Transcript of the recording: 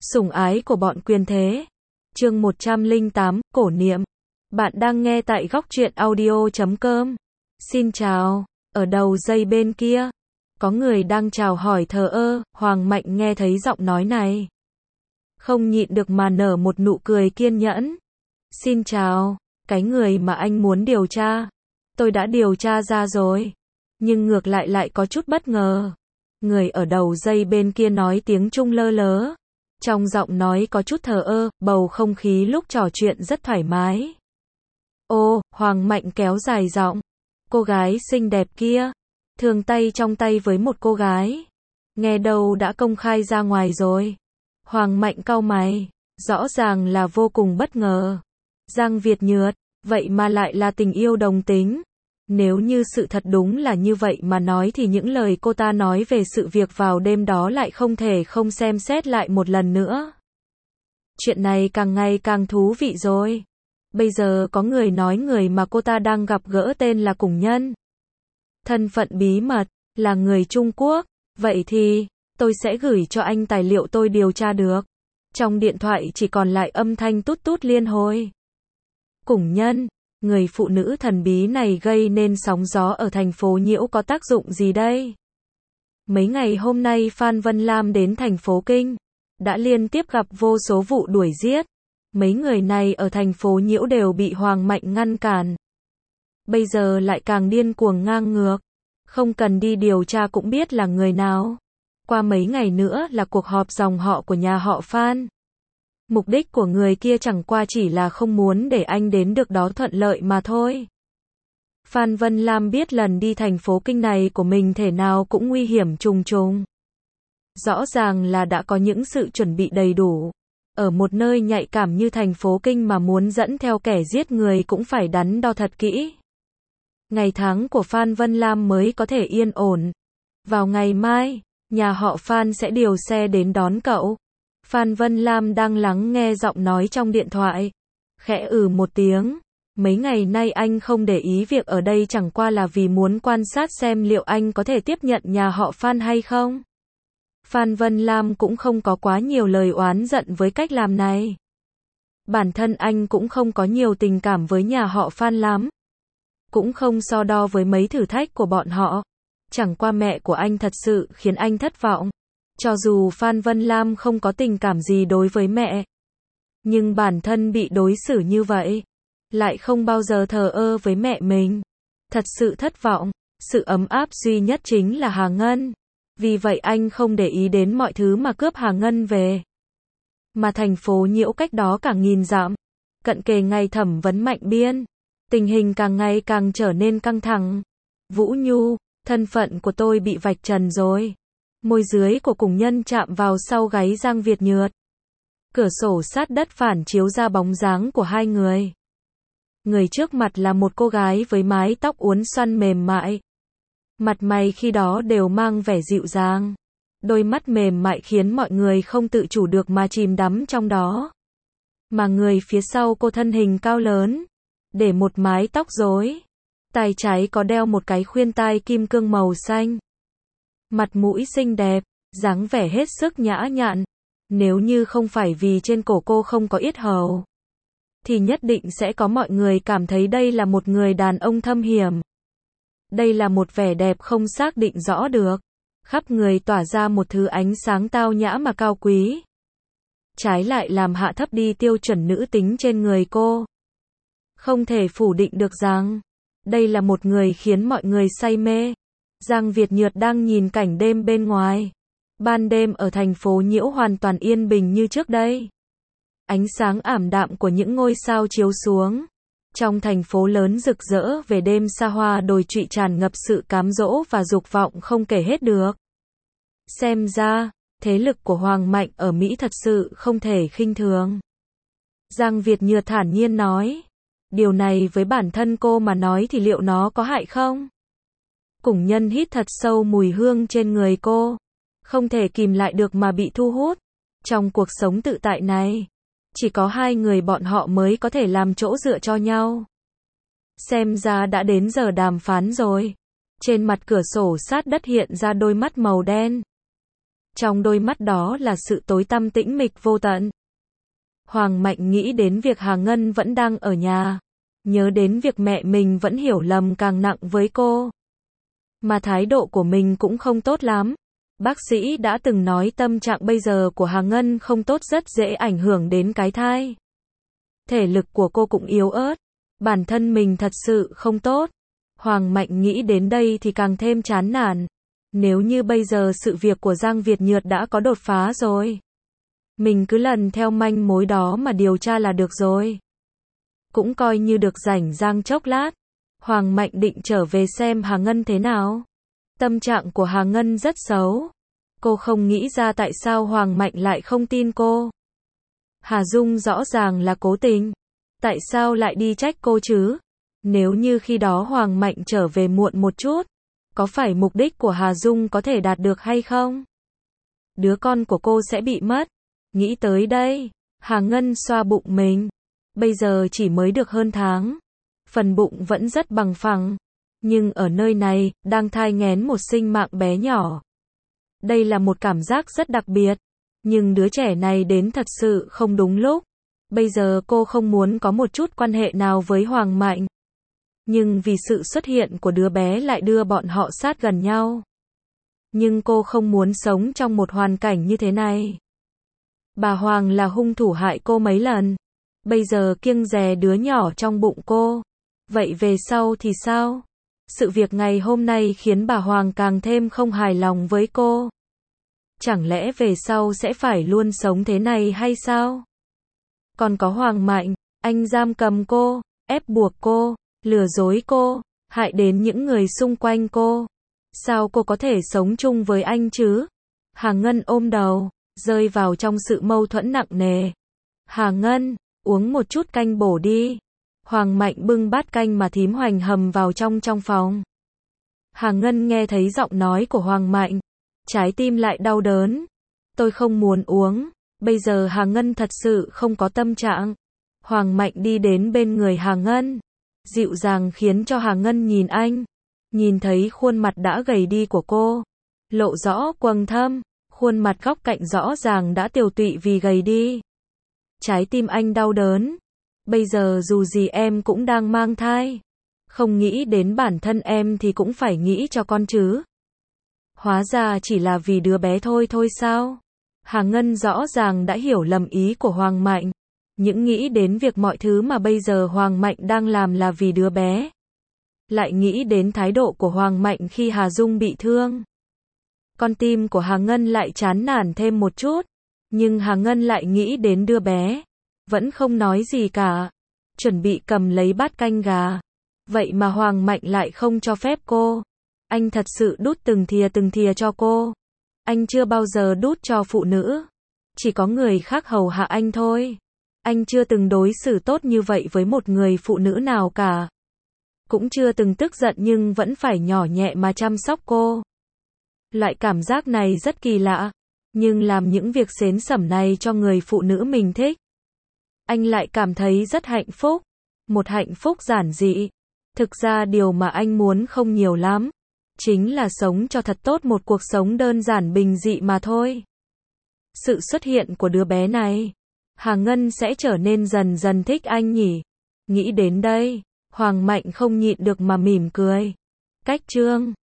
Sủng ái của bọn quyền thế. Chương 108, cổ niệm. Bạn đang nghe tại góc truyện audio.com. Xin chào, ở đầu dây bên kia. Có người đang chào hỏi thờ ơ, Hoàng Mạnh nghe thấy giọng nói này. Không nhịn được mà nở một nụ cười kiên nhẫn. Xin chào, cái người mà anh muốn điều tra. Tôi đã điều tra ra rồi. Nhưng ngược lại có chút bất ngờ. Người ở đầu dây bên kia nói tiếng Trung lơ lớ. Trong giọng nói có chút thờ ơ, bầu không khí lúc trò chuyện rất thoải mái. Ô, Hoàng Mạnh kéo dài giọng. Cô gái xinh đẹp kia. Thường tay trong tay với một cô gái. Nghe đâu đã công khai ra ngoài rồi. Hoàng Mạnh cau mày. Rõ ràng là vô cùng bất ngờ. Giang Việt Nhược, vậy mà lại là tình yêu đồng tính. Nếu như sự thật đúng là như vậy mà nói thì những lời cô ta nói về sự việc vào đêm đó lại không thể không xem xét lại một lần nữa. Chuyện này càng ngày càng thú vị rồi. Bây giờ có người nói người mà cô ta đang gặp gỡ tên là Cùng Nhân. Thân phận bí mật, là người Trung Quốc. Vậy thì, tôi sẽ gửi cho anh tài liệu tôi điều tra được. Trong điện thoại chỉ còn lại âm thanh tút tút liên hồi. Cùng Nhân. Người phụ nữ thần bí này gây nên sóng gió ở thành phố Nhiễu có tác dụng gì đây? Mấy ngày hôm nay Phan Vân Lam đến thành phố Kinh, đã liên tiếp gặp vô số vụ đuổi giết. Mấy người này ở thành phố Nhiễu đều bị Hoàng Mạnh ngăn cản. Bây giờ lại càng điên cuồng ngang ngược. Không cần đi điều tra cũng biết là người nào. Qua mấy ngày nữa là cuộc họp dòng họ của nhà họ Phan. Mục đích của người kia chẳng qua chỉ là không muốn để anh đến được đó thuận lợi mà thôi. Phan Vân Lam biết lần đi thành phố Kinh này của mình thể nào cũng nguy hiểm trùng trùng. Rõ ràng là đã có những sự chuẩn bị đầy đủ. Ở một nơi nhạy cảm như thành phố Kinh mà muốn dẫn theo kẻ giết người cũng phải đắn đo thật kỹ. Ngày tháng của Phan Vân Lam mới có thể yên ổn. Vào ngày mai, nhà họ Phan sẽ điều xe đến đón cậu. Phan Vân Lam đang lắng nghe giọng nói trong điện thoại. Khẽ một tiếng. Mấy ngày nay anh không để ý việc ở đây chẳng qua là vì muốn quan sát xem liệu anh có thể tiếp nhận nhà họ Phan hay không. Phan Vân Lam cũng không có quá nhiều lời oán giận với cách làm này. Bản thân anh cũng không có nhiều tình cảm với nhà họ Phan lắm. Cũng không so đo với mấy thử thách của bọn họ. Chẳng qua mẹ của anh thật sự khiến anh thất vọng. Cho dù Phan Vân Lam không có tình cảm gì đối với mẹ, nhưng bản thân bị đối xử như vậy, lại không bao giờ thờ ơ với mẹ mình. Thật sự thất vọng, sự ấm áp duy nhất chính là Hà Ngân. Vì vậy anh không để ý đến mọi thứ mà cướp Hà Ngân về. Mà thành phố Nhiễu cách đó cả nghìn dặm, cận kề ngày thẩm vấn Mạnh Biên. Tình hình càng ngày càng trở nên căng thẳng. Vũ Nhu, thân phận của tôi bị vạch trần rồi. Môi dưới của Cùng Nhân chạm vào sau gáy Giang Việt Nhược. Cửa sổ sát đất phản chiếu ra bóng dáng của hai người. Người trước mặt là một cô gái với mái tóc uốn xoăn mềm mại. Mặt mày khi đó đều mang vẻ dịu dàng. Đôi mắt mềm mại khiến mọi người không tự chủ được mà chìm đắm trong đó. Mà người phía sau cô thân hình cao lớn, để một mái tóc rối. Tay trái có đeo một cái khuyên tai kim cương màu xanh. Mặt mũi xinh đẹp, dáng vẻ hết sức nhã nhặn. Nếu như không phải vì trên cổ cô không có yết hầu, thì nhất định sẽ có mọi người cảm thấy đây là một người đàn ông thâm hiểm. Đây là một vẻ đẹp không xác định rõ được. Khắp người tỏa ra một thứ ánh sáng tao nhã mà cao quý. Trái lại làm hạ thấp đi tiêu chuẩn nữ tính trên người cô. Không thể phủ định được rằng, đây là một người khiến mọi người say mê. Giang Việt Nhược đang nhìn cảnh đêm bên ngoài. Ban đêm ở thành phố Nhiễu hoàn toàn yên bình như trước đây. Ánh sáng ảm đạm của những ngôi sao chiếu xuống. Trong thành phố lớn rực rỡ về đêm xa hoa đồi trụy tràn ngập sự cám dỗ và dục vọng không kể hết được. Xem ra, thế lực của Hoàng Mạnh ở Mỹ thật sự không thể khinh thường. Giang Việt Nhược thản nhiên nói. Điều này với bản thân cô mà nói thì liệu nó có hại không? Cùng Nhân hít thật sâu mùi hương trên người cô. Không thể kìm lại được mà bị thu hút. Trong cuộc sống tự tại này, chỉ có hai người bọn họ mới có thể làm chỗ dựa cho nhau. Xem ra đã đến giờ đàm phán rồi. Trên mặt cửa sổ sát đất hiện ra đôi mắt màu đen. Trong đôi mắt đó là sự tối tăm tĩnh mịch vô tận. Hoàng Mạnh nghĩ đến việc Hà Ngân vẫn đang ở nhà. Nhớ đến việc mẹ mình vẫn hiểu lầm càng nặng với cô. Mà thái độ của mình cũng không tốt lắm. Bác sĩ đã từng nói tâm trạng bây giờ của Hà Ngân không tốt, rất dễ ảnh hưởng đến cái thai. Thể lực của cô cũng yếu ớt. Bản thân mình thật sự không tốt. Hoàng Mạnh nghĩ đến đây thì càng thêm chán nản. Nếu như bây giờ sự việc của Giang Việt Nhược đã có đột phá rồi. Mình cứ lần theo manh mối đó mà điều tra là được rồi. Cũng coi như được rảnh rang chốc lát. Hoàng Mạnh định trở về xem Hà Ngân thế nào. Tâm trạng của Hà Ngân rất xấu. Cô không nghĩ ra tại sao Hoàng Mạnh lại không tin cô. Hà Dung rõ ràng là cố tình. Tại sao lại đi trách cô chứ? Nếu như khi đó Hoàng Mạnh trở về muộn một chút, có phải mục đích của Hà Dung có thể đạt được hay không? Đứa con của cô sẽ bị mất. Nghĩ tới đây, Hà Ngân xoa bụng mình. Bây giờ chỉ mới được hơn tháng. Phần bụng vẫn rất bằng phẳng. Nhưng ở nơi này, đang thai nghén một sinh mạng bé nhỏ. Đây là một cảm giác rất đặc biệt. Nhưng đứa trẻ này đến thật sự không đúng lúc. Bây giờ cô không muốn có một chút quan hệ nào với Hoàng Mạnh. Nhưng vì sự xuất hiện của đứa bé lại đưa bọn họ sát gần nhau. Nhưng cô không muốn sống trong một hoàn cảnh như thế này. Bà Hoàng là hung thủ hại cô mấy lần. Bây giờ kiêng dè đứa nhỏ trong bụng cô. Vậy về sau thì sao? Sự việc ngày hôm nay khiến bà Hoàng càng thêm không hài lòng với cô. Chẳng lẽ về sau sẽ phải luôn sống thế này hay sao? Còn có Hoàng Mạnh, anh giam cầm cô, ép buộc cô, lừa dối cô, hại đến những người xung quanh cô. Sao cô có thể sống chung với anh chứ? Hà Ngân ôm đầu, rơi vào trong sự mâu thuẫn nặng nề. Hà Ngân, uống một chút canh bổ đi. Hoàng Mạnh bưng bát canh mà thím Hoành hầm vào trong phòng. Hà Ngân nghe thấy giọng nói của Hoàng Mạnh. Trái tim lại đau đớn. Tôi không muốn uống. Bây giờ Hà Ngân thật sự không có tâm trạng. Hoàng Mạnh đi đến bên người Hà Ngân. Dịu dàng khiến cho Hà Ngân nhìn anh. Nhìn thấy khuôn mặt đã gầy đi của cô. Lộ rõ quầng thâm. Khuôn mặt góc cạnh rõ ràng đã tiều tụy vì gầy đi. Trái tim anh đau đớn. Bây giờ dù gì em cũng đang mang thai. Không nghĩ đến bản thân em thì cũng phải nghĩ cho con chứ. Hóa ra chỉ là vì đứa bé thôi sao? Hà Ngân rõ ràng đã hiểu lầm ý của Hoàng Mạnh. Những nghĩ đến việc mọi thứ mà bây giờ Hoàng Mạnh đang làm là vì đứa bé. Lại nghĩ đến thái độ của Hoàng Mạnh khi Hà Dung bị thương. Con tim của Hà Ngân lại chán nản thêm một chút. Nhưng Hà Ngân lại nghĩ đến đứa bé. Vẫn không nói gì cả. Chuẩn bị cầm lấy bát canh gà. Vậy mà Hoàng Mạnh lại không cho phép cô. Anh thật sự đút từng thìa cho cô. Anh chưa bao giờ đút cho phụ nữ. Chỉ có người khác hầu hạ anh thôi. Anh chưa từng đối xử tốt như vậy với một người phụ nữ nào cả. Cũng chưa từng tức giận nhưng vẫn phải nhỏ nhẹ mà chăm sóc cô. Loại cảm giác này rất kỳ lạ. Nhưng làm những việc xến xẩm này cho người phụ nữ mình thích. Anh lại cảm thấy rất hạnh phúc. Một hạnh phúc giản dị. Thực ra điều mà anh muốn không nhiều lắm. Chính là sống cho thật tốt một cuộc sống đơn giản bình dị mà thôi. Sự xuất hiện của đứa bé này, Hà Ngân sẽ trở nên dần dần thích anh nhỉ. Nghĩ đến đây, Hoàng Mạnh không nhịn được mà mỉm cười. Cách chương